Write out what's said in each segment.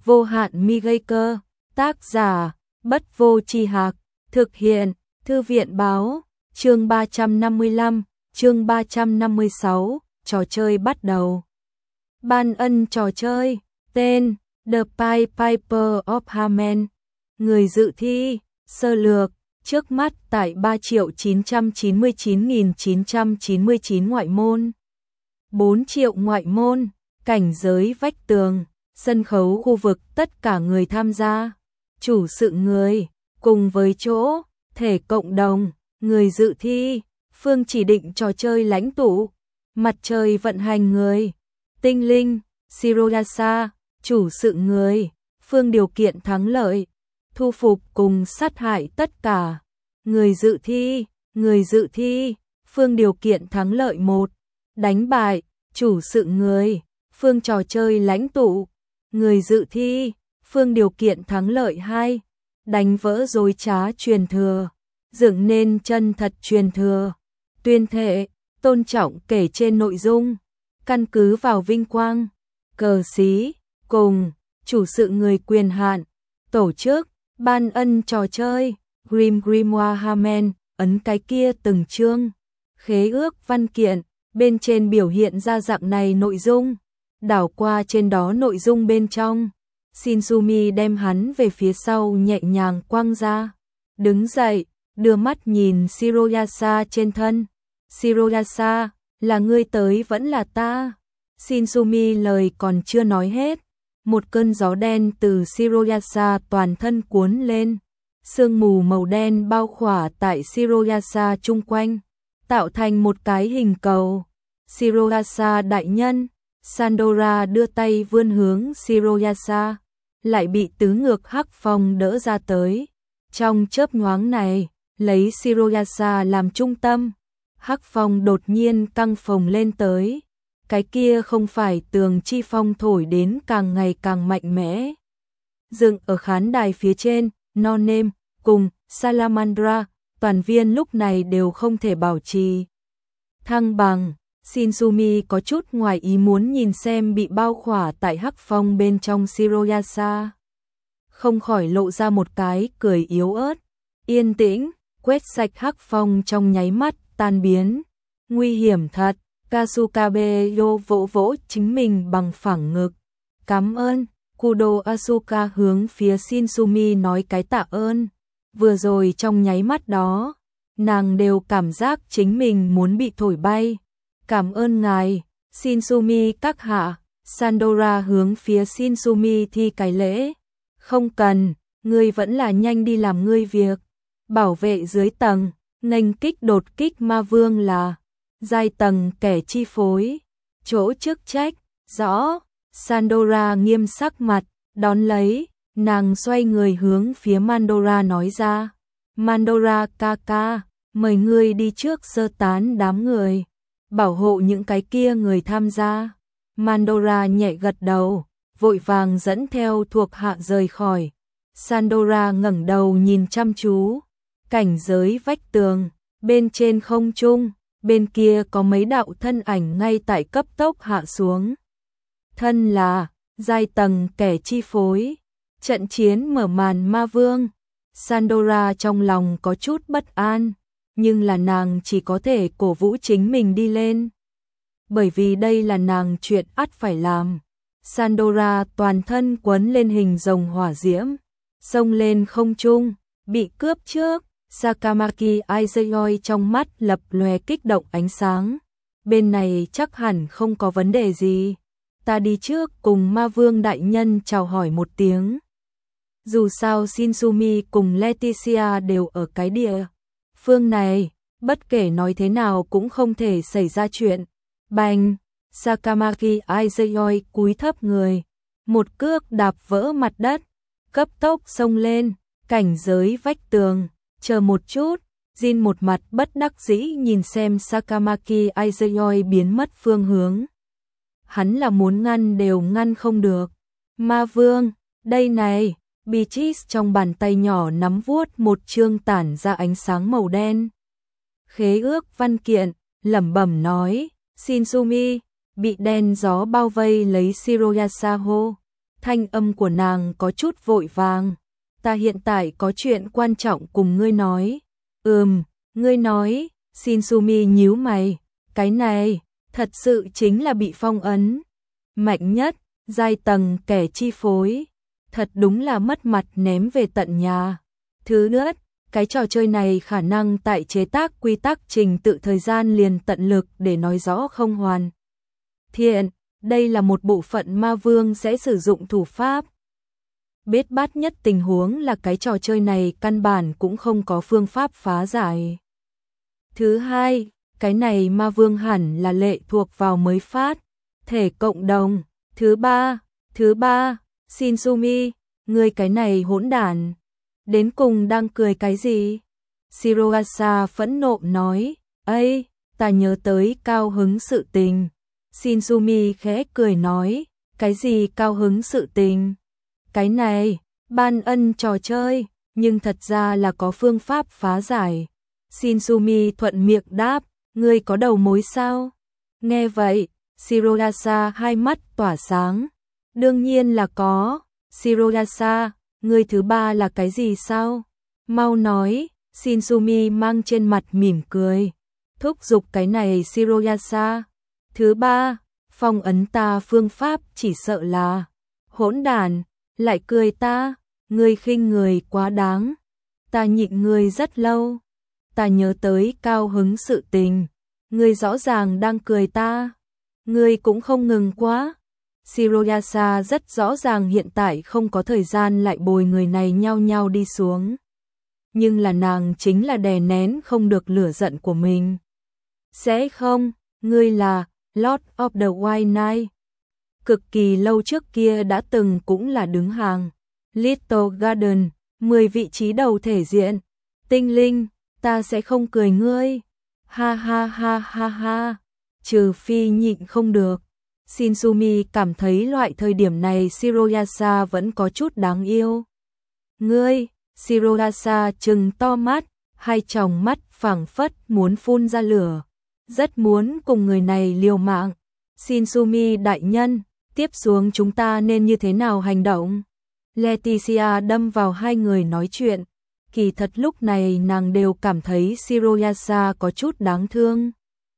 vô hạn mi gây cơ, tác giả, Bất Vô Tri Hạc, thực hiện, Thư viện Báo, chương 355, chương 356, trò chơi bắt đầu. Ban ân trò chơi, tên, The Pied Piper of Hamelin, người dự thi, sơ lược, trước mắt tại 3.999.999 ngoại môn, 4 triệu ngoại môn, cảnh giới vách tường, sân khấu khu vực tất cả người tham gia, chủ sự người, cùng với chỗ, thể cộng đồng, người dự thi, phương chỉ định trò chơi lãnh tụ, mặt trời vận hành người, tinh linh, Shiroyasa, chủ sự người, phương điều kiện thắng lợi, thu phục cùng sát hại tất cả, người dự thi, phương điều kiện thắng lợi 1, đánh bại, chủ sự người, phương trò chơi lãnh tụ, người dự thi, phương điều kiện thắng lợi 2, đánh vỡ dối trá truyền thừa, dựng nên chân thật truyền thừa, tuyên thệ, tôn trọng kể trên nội dung, căn cứ vào vinh quang, cờ xí, cùng, chủ sự người quyền hạn, tổ chức, ban ân trò chơi, Grimoire Hamelin, ấn cái kia từng chương, khế ước văn kiện, bên trên biểu hiện ra dạng này nội dung, đảo qua trên đó nội dung bên trong. Shinsumi đem hắn về phía sau nhẹ nhàng quăng ra, đứng dậy, đưa mắt nhìn Shiroyasa trên thân. Shiroyasa, là ngươi tới vẫn là ta? Shinsumi lời còn chưa nói hết, một cơn gió đen từ Shiroyasa toàn thân cuốn lên, sương mù màu đen bao khỏa tại Shiroyasa chung quanh, tạo thành một cái hình cầu. Shiroyasa đại nhân, Sandora đưa tay vươn hướng Shiroyasa, lại bị tứ ngược Hắc Phong đỡ ra tới. Trong chớp nhoáng này, lấy Shiroyasa làm trung tâm, Hắc Phong đột nhiên căng phồng lên tới. Cái kia không phải tường chi phong thổi đến càng ngày càng mạnh mẽ. Dựng ở khán đài phía trên, No-Name cùng Salamandra, toàn viên lúc này đều không thể bảo trì thăng bằng. Shinsumi có chút ngoài ý muốn nhìn xem bị bao khỏa tại Hắc Phong bên trong Shiroyasa. Không khỏi lộ ra một cái cười yếu ớt. Yên tĩnh, quét sạch Hắc Phong trong nháy mắt, tan biến. Nguy hiểm thật, Kasukabe Yo vỗ vỗ chính mình bằng phẳng ngực. Cảm ơn, Kudo Asuka hướng phía Shinsumi nói cái tạ ơn. Vừa rồi trong nháy mắt đó, nàng đều cảm giác chính mình muốn bị thổi bay. Cảm ơn ngài, Shinsumi các hạ. Sandora hướng phía Shinsumi thi cái lễ. Không cần, ngươi vẫn là nhanh đi làm ngươi việc. Bảo vệ dưới tầng, nghênh kích đột kích ma vương là giai tầng kẻ chi phối. Chỗ chức trách, rõ. Sandora nghiêm sắc mặt, đón lấy, nàng xoay người hướng phía Mandora nói ra. Mandora ca ca, mời ngươi đi trước sơ tán đám người, bảo hộ những cái kia người tham gia. Mandora nhẹ gật đầu, vội vàng dẫn theo thuộc hạ rời khỏi. Sandora ngẩng đầu nhìn chăm chú, cảnh giới vách tường, bên trên không trung, bên kia có mấy đạo thân ảnh ngay tại cấp tốc hạ xuống. Thân là giai tầng kẻ chi phối, trận chiến mở màn ma vương. Sandora trong lòng có chút bất an, nhưng là nàng chỉ có thể cổ vũ chính mình đi lên. Bởi vì đây là nàng chuyện ắt phải làm. Sandora toàn thân quấn lên hình rồng hỏa diễm, xông lên không trung, bị cướp trước. Sakamaki Aizuyoi trong mắt lập lòe kích động ánh sáng. Bên này chắc hẳn không có vấn đề gì. Ta đi trước cùng ma vương đại nhân chào hỏi một tiếng. Dù sao Shinsumi cùng Leticia đều ở cái địa phương này, bất kể nói thế nào cũng không thể xảy ra chuyện. Bành, Sakamaki Aizuyoi cúi thấp người, một cước đạp vỡ mặt đất, cấp tốc xông lên, cảnh giới vách tường. Chờ một chút, Jin một mặt bất đắc dĩ nhìn xem Sakamaki Aizuyoi biến mất phương hướng. Hắn là muốn ngăn đều ngăn không được. Ma vương, đây này, Beatrice trong bàn tay nhỏ nắm vuốt một chương tản ra ánh sáng màu đen. Khế ước văn kiện, lẩm bẩm nói, Shinsumi, bị đen gió bao vây lấy Shiroyasa hô. thanh âm của nàng có chút vội vàng. Ta hiện tại có chuyện quan trọng cùng ngươi nói. Ngươi nói, Shinsumi nhíu mày, cái này, thật sự chính là bị phong ấn. Mạnh nhất, giai tầng kẻ chi phối. Thật đúng là mất mặt ném về tận nhà. Thứ nữa, cái trò chơi này khả năng tại chế tác quy tắc trình tự thời gian liền tận lực để nói rõ không hoàn thiện. Đây là một bộ phận ma vương sẽ sử dụng thủ pháp. Bết bát nhất tình huống là cái trò chơi này căn bản cũng không có phương pháp phá giải. Thứ hai, cái này ma vương hẳn là lệ thuộc vào mới phát thể cộng đồng. Thứ ba, Shinsumi, ngươi cái này hỗn đản, đến cùng đang cười cái gì? Shirohasa phẫn nộ nói, "Ây, ta nhớ tới cao hứng sự tình." Shinsumi khẽ cười nói, "Cái gì cao hứng sự tình? Cái này, ban ân trò chơi, nhưng thật ra là có phương pháp phá giải." Shinsumi thuận miệng đáp, "Ngươi có đầu mối sao?" Nghe vậy, Shirohasa hai mắt tỏa sáng. "Đương nhiên là có." "Shirohasa, ngươi thứ ba là cái gì sao? Mau nói." Shinsumi mang trên mặt mỉm cười, thúc giục cái này Shirohasa. "Thứ ba, phong ấn ta phương pháp chỉ sợ là hỗn đản, lại cười ta, ngươi khinh người quá đáng. Ta nhịn ngươi rất lâu. Ta nhớ tới cao hứng sự tình, ngươi rõ ràng đang cười ta. Ngươi cũng không ngừng quá." Shirohasa rất rõ ràng hiện tại không có thời gian lại bồi người này nhau nhau đi xuống. Nhưng là nàng chính là đè nén không được lửa giận của mình. "Sẽ không, ngươi là Lord of the White Knight. Cực kỳ lâu trước kia đã từng cũng là đứng hàng Little Garden, 10 vị trí đầu thể diện. Tinh linh, ta sẽ không cười ngươi. Ha ha ha ha ha." Trừ phi nhịn không được. Shinsumi cảm thấy loại thời điểm này Shirohasa vẫn có chút đáng yêu. "Ngươi?" Shirohasa trừng to mắt, hai tròng mắt phảng phất muốn phun ra lửa. Rất muốn cùng người này liều mạng. "Shinsumi đại nhân, tiếp xuống chúng ta nên như thế nào hành động?" Leticia đâm vào hai người nói chuyện. Kỳ thật lúc này nàng đều cảm thấy Shirohasa có chút đáng thương.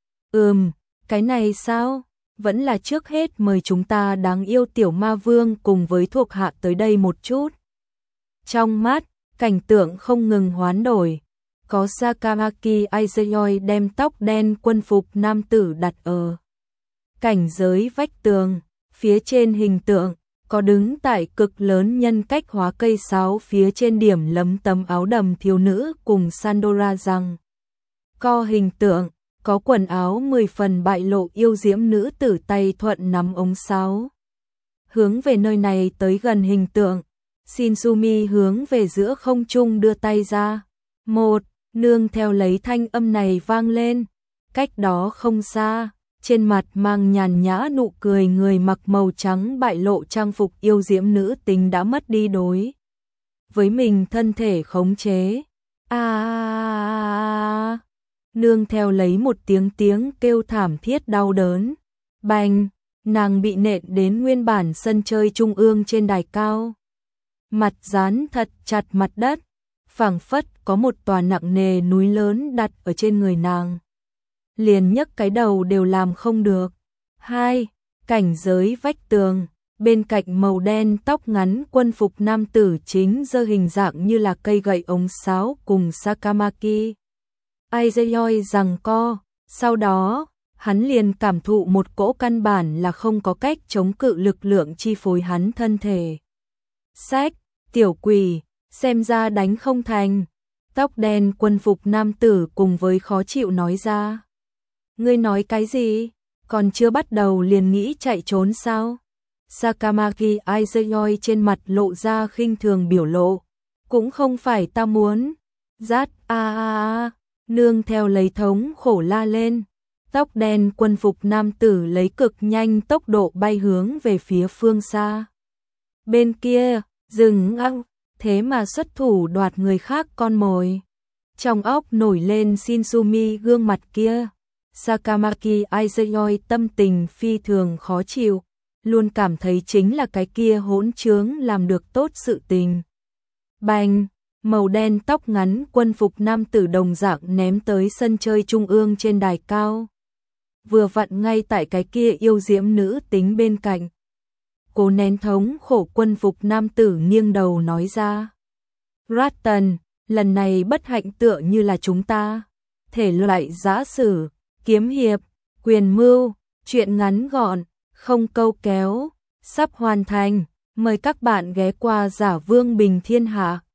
Cái này sao? Vẫn là trước hết mời chúng ta đáng yêu tiểu ma vương cùng với thuộc hạ tới đây một chút. Trong mắt, cảnh tượng không ngừng hoán đổi. Có Sakamaki Aizuyoi đem tóc đen quân phục nam tử đặt ở cảnh giới vách tường. Phía trên hình tượng, có đứng tại cực lớn nhân cách hóa cây sáo phía trên điểm lấm tấm áo đầm thiếu nữ cùng Sandora rằng. Co hình tượng, có quần áo 10 phần bại lộ yêu diễm nữ tử tay thuận nắm ống sáo. Hướng về nơi này tới gần hình tượng, Shinsumi hướng về giữa không trung đưa tay ra. Một, nương theo lấy thanh âm này vang lên. Cách đó không xa, trên mặt mang nhàn nhã nụ cười người mặc màu trắng bại lộ trang phục yêu diễm nữ tính đã mất đi đối với mình thân thể khống chế. Nương theo lấy một tiếng kêu thảm thiết đau đớn. Bành, nàng bị nện đến nguyên bản sân chơi trung ương trên đài cao. Mặt dán thật chặt mặt đất, phảng phất có một tòa nặng nề núi lớn đặt ở trên người nàng. Liền nhấc cái đầu đều làm không được. 2. Cảnh giới vách tường, bên cạnh màu đen tóc ngắn quân phục nam tử chính giơ hình dạng như là cây gậy ống sáo cùng Sakamaki Aizuyoi giằng co. Sau đó, hắn liền cảm thụ một cỗ căn bản là không có cách chống cự lực lượng chi phối hắn thân thể. Sách, tiểu quỷ, xem ra đánh không thành. Tóc đen quân phục nam tử cùng với khó chịu nói ra. Ngươi nói cái gì? Còn chưa bắt đầu liền nghĩ chạy trốn sao? Sakamaki Aizuyoi trên mặt lộ ra khinh thường biểu lộ. Cũng không phải ta muốn. Rát nương theo lấy thống khổ la lên. Tóc đen quân phục nam tử lấy cực nhanh tốc độ bay hướng về phía phương xa. Bên kia, rừng thế mà xuất thủ đoạt người khác con mồi. Trong óc nổi lên Shinsumi gương mặt kia. Sakamaki Aizuyoi tâm tình phi thường khó chịu. luôn cảm thấy chính là cái kia hỗn trướng làm được tốt sự tình. Bành, màu đen tóc ngắn quân phục nam tử đồng dạng ném tới sân chơi trung ương trên đài cao. Vừa vặn ngay tại cái kia yêu diễm nữ tính bên cạnh. Cố nén thống khổ quân phục nam tử nghiêng đầu nói ra. Ratton, lần này bất hạnh tựa như là chúng ta. Thể loại giã sử, kiếm hiệp, quyền mưu, truyện ngắn gọn, không câu kéo, sắp hoàn thành. Mời các bạn ghé qua Giả Vương Bình Thiên Hạ.